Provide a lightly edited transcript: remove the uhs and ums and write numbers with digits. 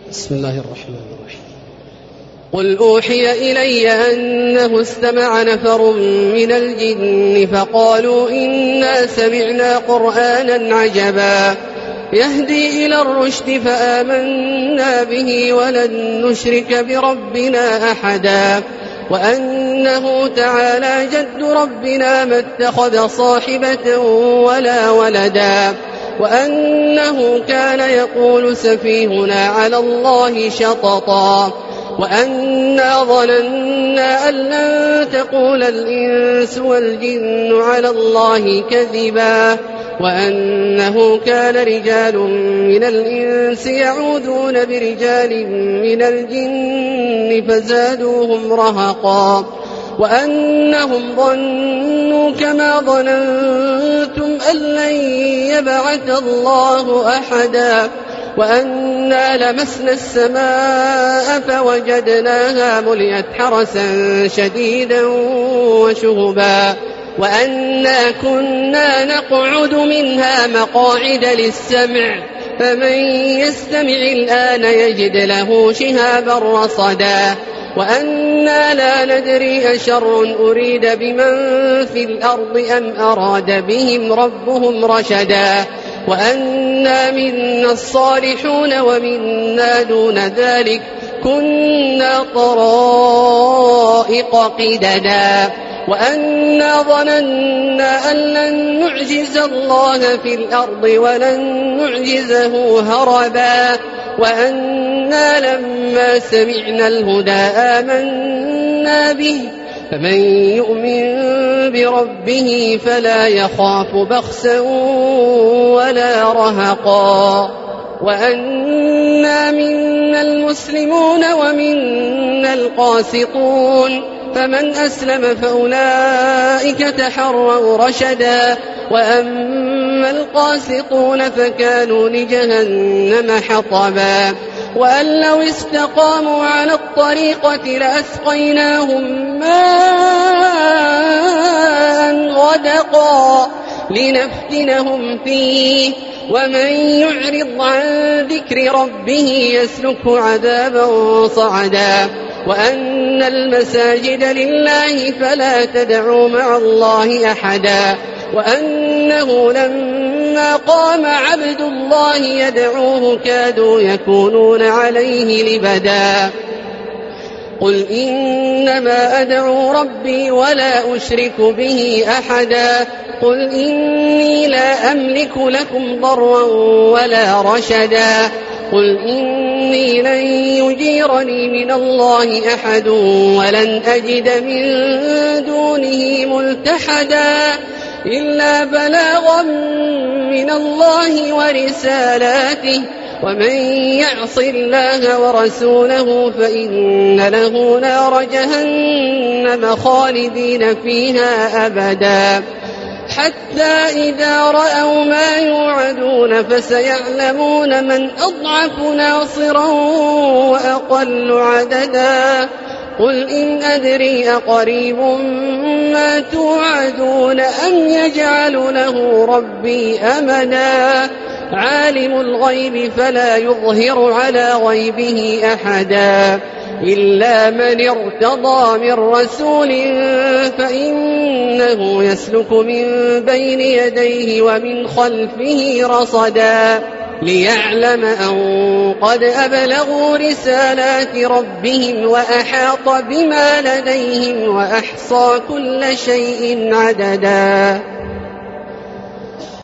بسم الله الرحمن الرحيم. قل أوحي إلي أنه استمع نفر من الجن فقالوا إنا سمعنا قرآنا عجبا يهدي إلى الرشد فآمنا به ولن نشرك بربنا أحدا وأنه تعالى جد ربنا ما اتخذ صاحبة ولا ولدا وأنه كان يقول سفيهنا على الله شططا وأنا ظننا أن لن تقول الإنس والجن على الله كذبا وأنه كان رجال من الإنس يعوذون برجال من الجن فزادوهم رهقا وأنهم ظنوا كما ظننتم أن لن يبعث الله أحدا وأنا لمسنا السماء فوجدناها ملئت حرسا شديدا وشهبا وأنا كنا نقعد منها مقاعد للسمع فمن يستمع الآن يجد له شهابا رصدا وأنا لا ندري أشر أريد بمن في الأرض أم أراد بهم ربهم رشدا وأنا منا الصالحون ومنا دون ذلك كنا طرائق قددا وأنا ظننا أن لن نعجز الله في الأرض ولن نعجزه هربا وأنا لما سمعنا الهدى آمنا به فمن يؤمن بربه فلا يخاف بخسا ولا رهقا وأنا منا المسلمون ومنا القاسطون فمن أسلم فأولئك تحروا رشدا وأما القاسطون فكانوا لجهنم حطبا وأن لو استقاموا على الطريقة لأسقيناهم ماء غدقا لنفتنهم فيه ومن يعرض عن ذكر ربه يسلكه عذابا صعدا وأن المساجد لله فلا تدعوا مع الله أحدا وأنه لما قام عبد الله يدعوه كادوا يكونون عليه لبدا قل إنما أدعو ربي ولا أشرك به أحدا قل إني لا أملك لكم ضرا ولا رشدا قل إني لن يجيرني من الله أحد ولن أجد من دونه ملتحدا إلا بلاغا من الله ورسالاته ومن يعص الله ورسوله فإن له نار جهنم خالدين فيها أبدا حتى إذا رأوا ما يوعدون فسيعلمون من أضعف ناصرا وأقل عددا قل إن أدري أقريب ما توعدون أم يجعل له ربي أمدا عالم الغيب فلا يظهر على غيبه أحدا إلا من ارتضى من رسول فإنه يسلك من بين يديه ومن خلفه رصدا ليعلم أن قد أبلغوا رسالات ربهم وأحاط بما لديهم وأحصى كل شيء عددا.